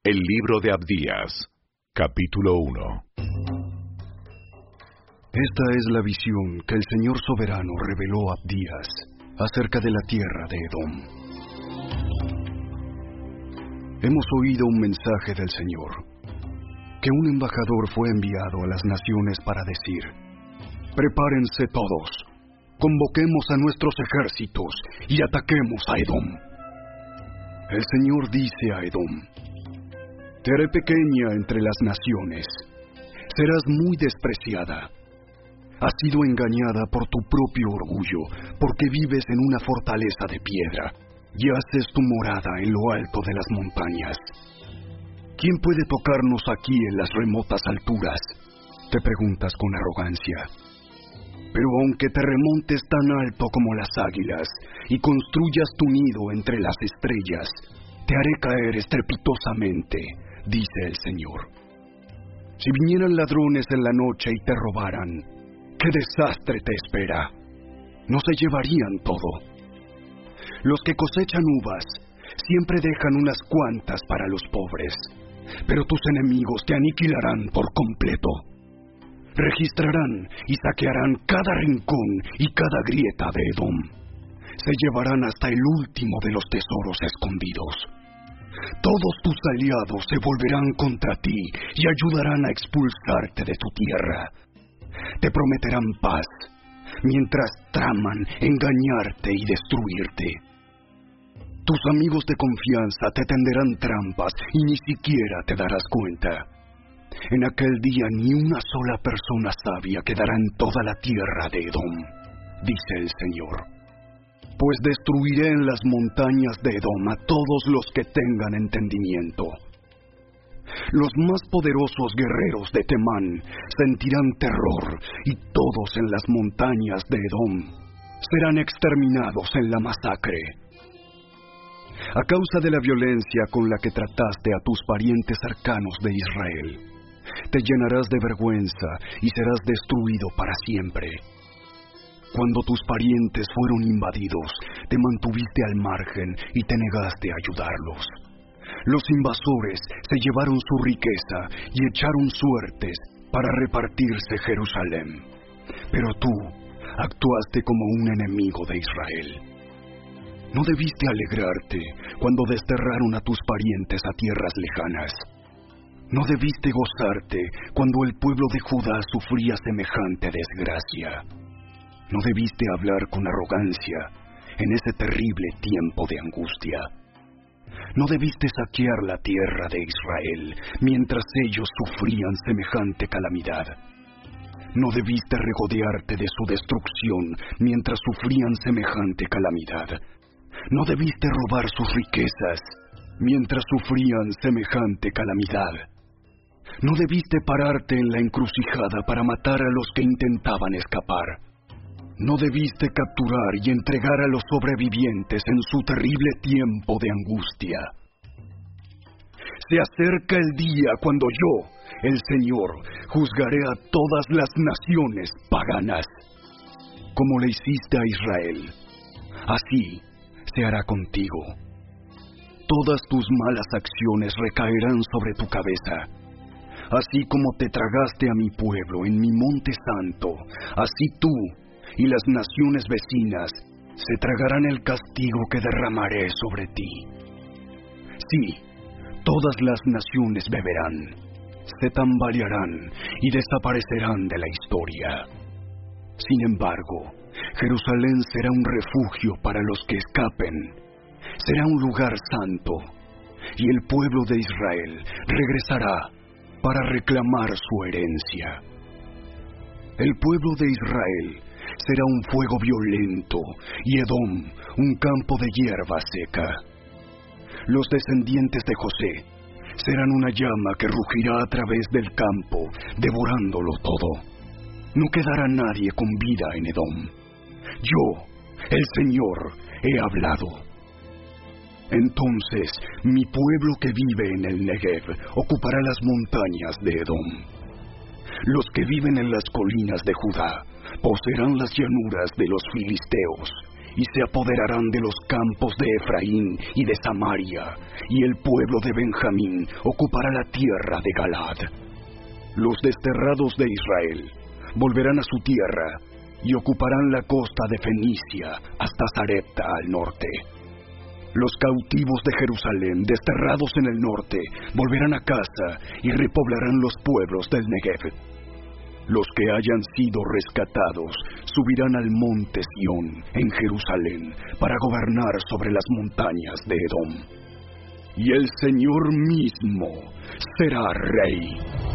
El libro de Abdías, capítulo 1. Esta es la visión que el Señor soberano reveló a Abdías acerca de la tierra de Edom. Hemos oído un mensaje del Señor, que un embajador fue enviado a las naciones para decir: prepárense todos, convoquemos a nuestros ejércitos y ataquemos a Edom. El Señor dice a Edom: te haré pequeña entre las naciones, serás muy despreciada. Has sido engañada por tu propio orgullo, porque vives en una fortaleza de piedra y haces tu morada en lo alto de las montañas. ¿Quién puede tocarnos aquí en las remotas alturas?, te preguntas con arrogancia. Pero aunque te remontes tan alto como las águilas y construyas tu nido entre las estrellas, te haré caer estrepitosamente, dice el Señor. Si vinieran ladrones en la noche y te robaran, ¡qué desastre te espera! No se llevarían todo. Los que cosechan uvas siempre dejan unas cuantas para los pobres, pero tus enemigos te aniquilarán por completo. Registrarán y saquearán cada rincón y cada grieta de Edom. Se llevarán hasta el último de los tesoros escondidos. Todos tus aliados se volverán contra ti y ayudarán a expulsarte de tu tierra. Te prometerán paz, mientras traman engañarte y destruirte. Tus amigos de confianza te tenderán trampas y ni siquiera te darás cuenta. En aquel día ni una sola persona sabia quedará en toda la tierra de Edom, dice el Señor. Pues destruiré en las montañas de Edom a todos los que tengan entendimiento. Los más poderosos guerreros de Temán sentirán terror, y todos en las montañas de Edom serán exterminados en la masacre. A causa de la violencia con la que trataste a tus parientes cercanos de Israel, te llenarás de vergüenza y serás destruido para siempre. Cuando tus parientes fueron invadidos, te mantuviste al margen y te negaste a ayudarlos. Los invasores se llevaron su riqueza y echaron suertes para repartirse Jerusalén. Pero tú actuaste como un enemigo de Israel. ¿No debiste alegrarte cuando desterraron a tus parientes a tierras lejanas? ¿No debiste gozarte cuando el pueblo de Judá sufría semejante desgracia? ¿No debiste hablar con arrogancia en ese terrible tiempo de angustia? ¿No debiste saquear la tierra de Israel mientras ellos sufrían semejante calamidad? ¿No debiste regodearte de su destrucción mientras sufrían semejante calamidad? ¿No debiste robar sus riquezas mientras sufrían semejante calamidad? ¿No debiste pararte en la encrucijada para matar a los que intentaban escapar? ¿No debiste capturar y entregar a los sobrevivientes en su terrible tiempo de angustia? Se acerca el día cuando yo, el Señor, juzgaré a todas las naciones paganas. Como le hiciste a Israel, así se hará contigo. Todas tus malas acciones recaerán sobre tu cabeza. Así como te tragaste a mi pueblo en mi monte santo, así tú y las naciones vecinas se tragarán el castigo que derramaré sobre ti. Sí, todas las naciones beberán, se tambalearán y desaparecerán de la historia. Sin embargo, Jerusalén será un refugio para los que escapen, será un lugar santo, y el pueblo de Israel regresará para reclamar su herencia. El pueblo de Israel será un fuego violento, y Edom un campo de hierba seca. Los descendientes de José serán una llama que rugirá a través del campo, devorándolo todo. No quedará nadie con vida en Edom. Yo, el Señor, he hablado. Entonces, mi pueblo que vive en el Negev ocupará las montañas de Edom. Los que viven en las colinas de Judá poseerán las llanuras de los filisteos, y se apoderarán de los campos de Efraín y de Samaria, y el pueblo de Benjamín ocupará la tierra de Galaad. Los desterrados de Israel volverán a su tierra y ocuparán la costa de Fenicia hasta Sarepta al norte. Los cautivos de Jerusalén, desterrados en el norte, volverán a casa y repoblarán los pueblos del Negev. Los que hayan sido rescatados subirán al monte Sión en Jerusalén para gobernar sobre las montañas de Edom. Y el Señor mismo será rey.